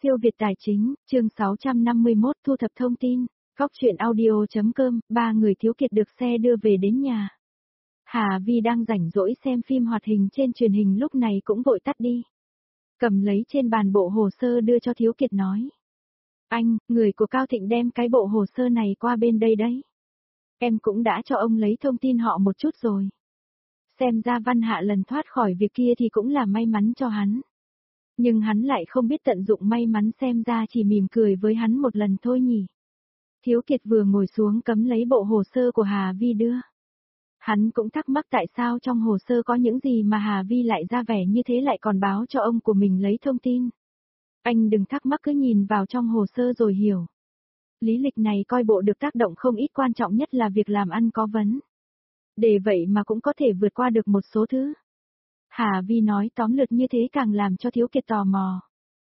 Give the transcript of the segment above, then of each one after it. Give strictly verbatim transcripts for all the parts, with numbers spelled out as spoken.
Siêu Việt Tài Chính, chương sáu trăm năm mươi mốt thu thập thông tin, góc chuyện audio.com, ba người thiếu kiệt được xe đưa về đến nhà. Hà Vi đang rảnh rỗi xem phim hoạt hình trên truyền hình lúc này cũng vội tắt đi. Cầm lấy trên bàn bộ hồ sơ đưa cho thiếu kiệt nói. Anh, người của Cao Thịnh đem cái bộ hồ sơ này qua bên đây đấy. Em cũng đã cho ông lấy thông tin họ một chút rồi. Xem ra Văn Hạ lần thoát khỏi việc kia thì cũng là may mắn cho hắn. Nhưng hắn lại không biết tận dụng may mắn, xem ra chỉ mỉm cười với hắn một lần thôi nhỉ. Thiếu Kiệt vừa ngồi xuống cấm lấy bộ hồ sơ của Hà Vi đưa. Hắn cũng thắc mắc tại sao trong hồ sơ có những gì mà Hà Vi lại ra vẻ như thế, lại còn báo cho ông của mình lấy thông tin. Anh đừng thắc mắc, cứ nhìn vào trong hồ sơ rồi hiểu. Lý lịch này coi bộ được tác động không ít, quan trọng nhất là việc làm ăn có vấn. Để vậy mà cũng có thể vượt qua được một số thứ. Hà Vi nói tóm lược như thế càng làm cho Thiếu Kiệt tò mò.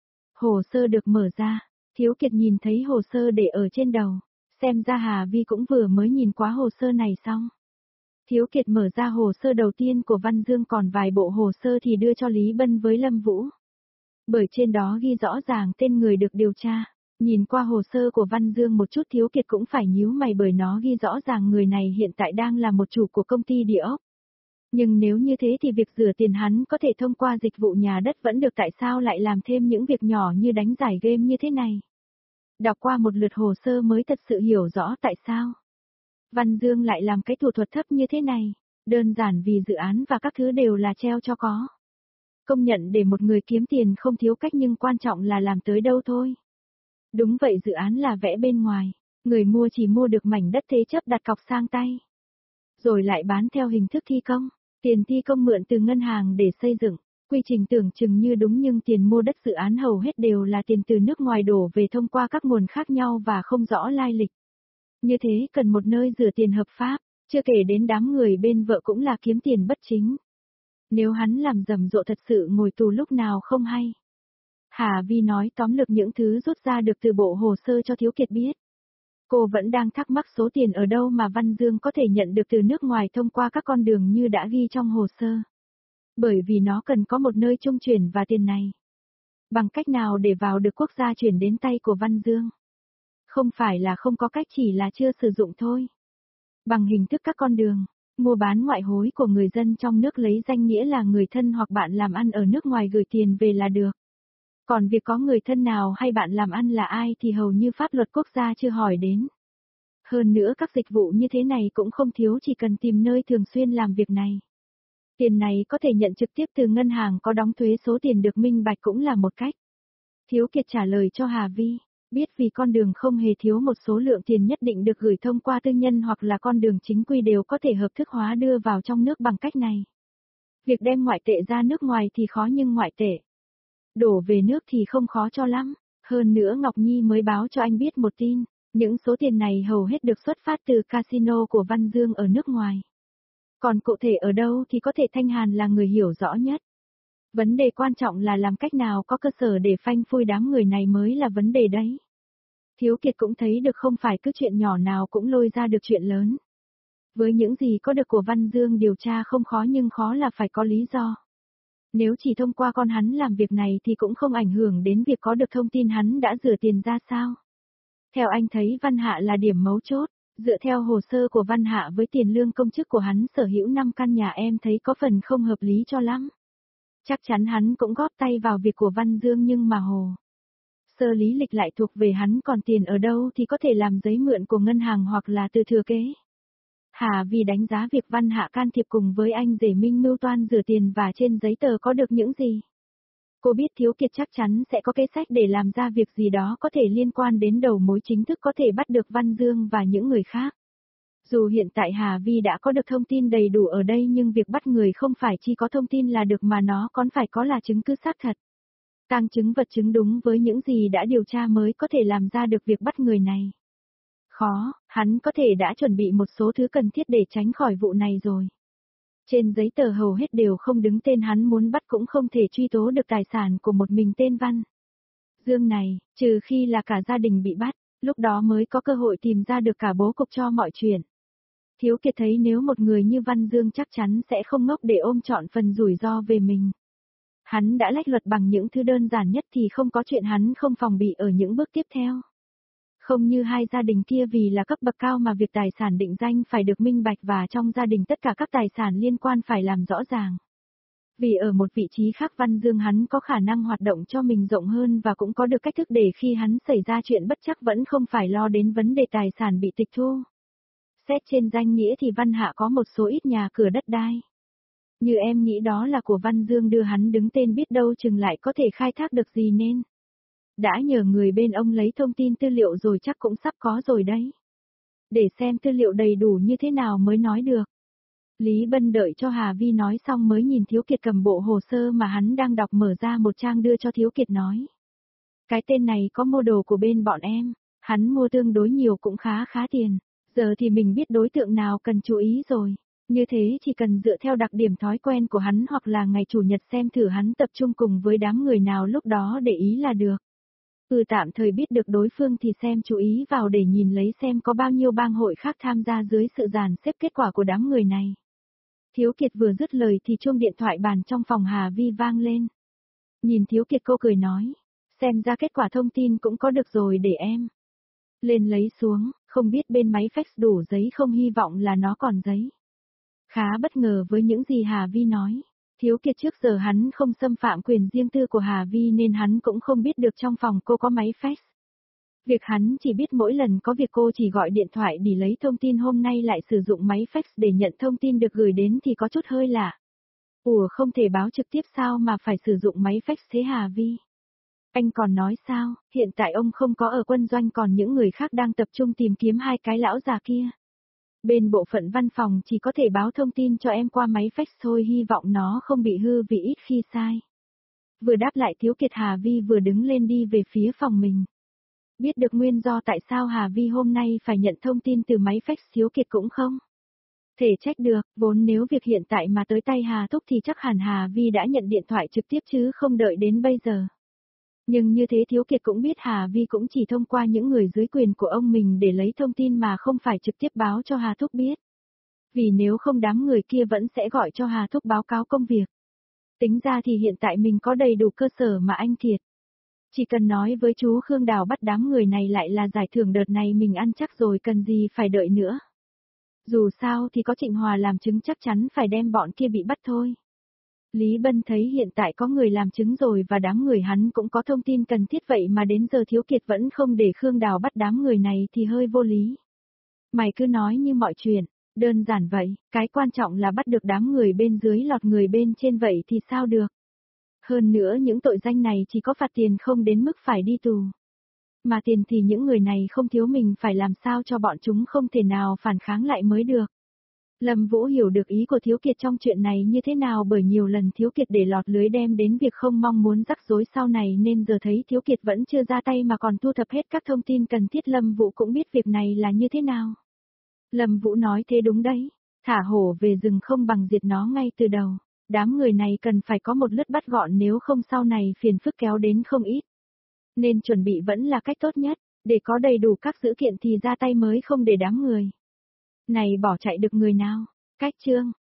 Hồ sơ được mở ra, Thiếu Kiệt nhìn thấy hồ sơ để ở trên đầu, xem ra Hà Vi cũng vừa mới nhìn qua hồ sơ này xong. Thiếu Kiệt mở ra hồ sơ đầu tiên của Văn Dương, còn vài bộ hồ sơ thì đưa cho Lý Bân với Lâm Vũ. Bởi trên đó ghi rõ ràng tên người được điều tra. Nhìn qua hồ sơ của Văn Dương một chút, Thiếu Kiệt cũng phải nhíu mày bởi nó ghi rõ ràng người này hiện tại đang là một chủ của công ty địa ốc. Nhưng nếu như thế thì việc rửa tiền hắn có thể thông qua dịch vụ nhà đất vẫn được, tại sao lại làm thêm những việc nhỏ như đánh giải game như thế này? Đọc qua một lượt hồ sơ mới thật sự hiểu rõ tại sao Văn Dương lại làm cái thủ thuật thấp như thế này. Đơn giản vì dự án và các thứ đều là treo cho có. Công nhận để một người kiếm tiền không thiếu cách, nhưng quan trọng là làm tới đâu thôi. Đúng vậy, dự án là vẽ bên ngoài. Người mua chỉ mua được mảnh đất thế chấp đặt cọc sang tay. Rồi lại bán theo hình thức thi công. Tiền thi công mượn từ ngân hàng để xây dựng. Quy trình tưởng chừng như đúng nhưng tiền mua đất dự án hầu hết đều là tiền từ nước ngoài đổ về thông qua các nguồn khác nhau và không rõ lai lịch. Như thế cần một nơi rửa tiền hợp pháp, chưa kể đến đám người bên vợ cũng là kiếm tiền bất chính. Nếu hắn làm rầm rộ thật sự ngồi tù lúc nào không hay. Hà Vi nói tóm lược những thứ rút ra được từ bộ hồ sơ cho Thiếu Kiệt biết. Cô vẫn đang thắc mắc số tiền ở đâu mà Văn Dương có thể nhận được từ nước ngoài thông qua các con đường như đã ghi trong hồ sơ. Bởi vì nó cần có một nơi trung chuyển và tiền này. Bằng cách nào để vào được quốc gia chuyển đến tay của Văn Dương? Không phải là không có cách, chỉ là chưa sử dụng thôi. Bằng hình thức các con đường, mua bán ngoại hối của người dân trong nước lấy danh nghĩa là người thân hoặc bạn làm ăn ở nước ngoài gửi tiền về là được. Còn việc có người thân nào hay bạn làm ăn là ai thì hầu như pháp luật quốc gia chưa hỏi đến. Hơn nữa các dịch vụ như thế này cũng không thiếu, chỉ cần tìm nơi thường xuyên làm việc này. Tiền này có thể nhận trực tiếp từ ngân hàng, có đóng thuế, số tiền được minh bạch cũng là một cách. Thiếu Kiệt trả lời cho Hà Vi, biết vì con đường không hề thiếu một số lượng tiền nhất định được gửi thông qua tư nhân hoặc là con đường chính quy đều có thể hợp thức hóa đưa vào trong nước bằng cách này. Việc đem ngoại tệ ra nước ngoài thì khó, nhưng ngoại tệ đổ về nước thì không khó cho lắm. Hơn nữa Ngọc Nhi mới báo cho anh biết một tin, những số tiền này hầu hết được xuất phát từ casino của Văn Dương ở nước ngoài. Còn cụ thể ở đâu thì có thể Thanh Hàn là người hiểu rõ nhất. Vấn đề quan trọng là làm cách nào có cơ sở để phanh phui đám người này mới là vấn đề đấy. Thiếu Kiệt cũng thấy được không phải cứ chuyện nhỏ nào cũng lôi ra được chuyện lớn. Với những gì có được của Văn Dương điều tra không khó, nhưng khó là phải có lý do. Nếu chỉ thông qua con hắn làm việc này thì cũng không ảnh hưởng đến việc có được thông tin hắn đã rửa tiền ra sao. Theo anh thấy Văn Hạ là điểm mấu chốt. Dựa theo hồ sơ của Văn Hạ với tiền lương công chức của hắn sở hữu năm căn nhà, em thấy có phần không hợp lý cho lắm. Chắc chắn hắn cũng góp tay vào việc của Văn Dương, nhưng mà hồ sơ lý lịch lại thuộc về hắn, còn tiền ở đâu thì có thể làm giấy mượn của ngân hàng hoặc là từ thừa kế. Hà Vi đánh giá việc Văn Hạ can thiệp cùng với anh rể Minh mưu toan rửa tiền và trên giấy tờ có được những gì. Cô biết Thiếu Kiệt chắc chắn sẽ có kế sách để làm ra việc gì đó có thể liên quan đến đầu mối chính thức, có thể bắt được Văn Dương và những người khác. Dù hiện tại Hà Vi đã có được thông tin đầy đủ ở đây, nhưng việc bắt người không phải chỉ có thông tin là được mà nó còn phải có là chứng cứ xác thật. Tang chứng vật chứng đúng với những gì đã điều tra mới có thể làm ra được việc bắt người này. Khó, hắn có thể đã chuẩn bị một số thứ cần thiết để tránh khỏi vụ này rồi. Trên giấy tờ hầu hết đều không đứng tên hắn, muốn bắt cũng không thể truy tố được tài sản của một mình tên Văn Dương này, trừ khi là cả gia đình bị bắt, lúc đó mới có cơ hội tìm ra được cả bố cục cho mọi chuyện. Thiếu Kiệt thấy nếu một người như Văn Dương chắc chắn sẽ không ngốc để ôm trọn phần rủi ro về mình. Hắn đã lách luật bằng những thứ đơn giản nhất thì không có chuyện hắn không phòng bị ở những bước tiếp theo. Không như hai gia đình kia vì là cấp bậc cao mà việc tài sản định danh phải được minh bạch và trong gia đình tất cả các tài sản liên quan phải làm rõ ràng. Vì ở một vị trí khác Văn Dương hắn có khả năng hoạt động cho mình rộng hơn và cũng có được cách thức để khi hắn xảy ra chuyện bất chắc vẫn không phải lo đến vấn đề tài sản bị tịch thu. Xét trên danh nghĩa thì Văn Hạ có một số ít nhà cửa đất đai. Như em nghĩ đó là của Văn Dương đưa hắn đứng tên biết đâu chừng lại có thể khai thác được gì nên. Đã nhờ người bên ông lấy thông tin tư liệu rồi chắc cũng sắp có rồi đấy. Để xem tư liệu đầy đủ như thế nào mới nói được. Lý Bân đợi cho Hà Vi nói xong mới nhìn Thiếu Kiệt cầm bộ hồ sơ mà hắn đang đọc mở ra một trang đưa cho Thiếu Kiệt nói. Cái tên này có mua đồ của bên bọn em, hắn mua tương đối nhiều cũng khá khá tiền, giờ thì mình biết đối tượng nào cần chú ý rồi. Như thế chỉ cần dựa theo đặc điểm thói quen của hắn hoặc là ngày chủ nhật xem thử hắn tập trung cùng với đám người nào lúc đó để ý là được. Ừ tạm thời biết được đối phương thì xem chú ý vào để nhìn lấy xem có bao nhiêu bang hội khác tham gia dưới sự dàn xếp kết quả của đám người này. Thiếu Kiệt vừa dứt lời thì chuông điện thoại bàn trong phòng Hà Vi vang lên. Nhìn Thiếu Kiệt cô cười nói, xem ra kết quả thông tin cũng có được rồi để em. Lên lấy xuống, không biết bên máy fax đủ giấy không hy vọng là nó còn giấy. Khá bất ngờ với những gì Hà Vi nói. Thiếu Kiệt trước giờ hắn không xâm phạm quyền riêng tư của Hà Vi nên hắn cũng không biết được trong phòng cô có máy fax. Việc hắn chỉ biết mỗi lần có việc cô chỉ gọi điện thoại để lấy thông tin hôm nay lại sử dụng máy fax để nhận thông tin được gửi đến thì có chút hơi lạ. Ủa không thể báo trực tiếp sao mà phải sử dụng máy fax thế Hà Vi? Anh còn nói sao, hiện tại ông không có ở quân doanh còn những người khác đang tập trung tìm kiếm hai cái lão già kia. Bên bộ phận văn phòng chỉ có thể báo thông tin cho em qua máy fax thôi hy vọng nó không bị hư vì ít khi sai. Vừa đáp lại Thiếu Kiệt Hà Vi vừa đứng lên đi về phía phòng mình. Biết được nguyên do tại sao Hà Vi hôm nay phải nhận thông tin từ máy fax Thiếu Kiệt cũng không thể trách được, vốn nếu việc hiện tại mà tới tay Hà Thúc thì chắc hẳn Hà Vi đã nhận điện thoại trực tiếp chứ không đợi đến bây giờ. Nhưng như thế Thiếu Kiệt cũng biết Hà Vi cũng chỉ thông qua những người dưới quyền của ông mình để lấy thông tin mà không phải trực tiếp báo cho Hà Thúc biết. Vì nếu không đám người kia vẫn sẽ gọi cho Hà Thúc báo cáo công việc. Tính ra thì hiện tại mình có đầy đủ cơ sở mà anh thiệt. Chỉ cần nói với chú Khương Đào bắt đám người này lại là giải thưởng đợt này mình ăn chắc rồi cần gì phải đợi nữa. Dù sao thì có Trịnh Hòa làm chứng chắc chắn phải đem bọn kia bị bắt thôi. Lý Bân thấy hiện tại có người làm chứng rồi và đám người hắn cũng có thông tin cần thiết vậy mà đến giờ Thiếu Kiệt vẫn không để Khương Đào bắt đám người này thì hơi vô lý. Mày cứ nói như mọi chuyện, đơn giản vậy, cái quan trọng là bắt được đám người bên dưới lọt người bên trên vậy thì sao được. Hơn nữa những tội danh này chỉ có phạt tiền không đến mức phải đi tù. Mà tiền thì những người này không thiếu mình phải làm sao cho bọn chúng không thể nào phản kháng lại mới được. Lâm Vũ hiểu được ý của Thiếu Kiệt trong chuyện này như thế nào bởi nhiều lần Thiếu Kiệt để lọt lưới đem đến việc không mong muốn rắc rối sau này nên giờ thấy Thiếu Kiệt vẫn chưa ra tay mà còn thu thập hết các thông tin cần thiết Lâm Vũ cũng biết việc này là như thế nào. Lâm Vũ nói thế đúng đấy, thả hổ về rừng không bằng diệt nó ngay từ đầu. Đám người này cần phải có một lướt bắt gọn nếu không sau này phiền phức kéo đến không ít. Nên chuẩn bị vẫn là cách tốt nhất, để có đầy đủ các dữ kiện thì ra tay mới không để đám người này bỏ chạy được người nào. Cách chương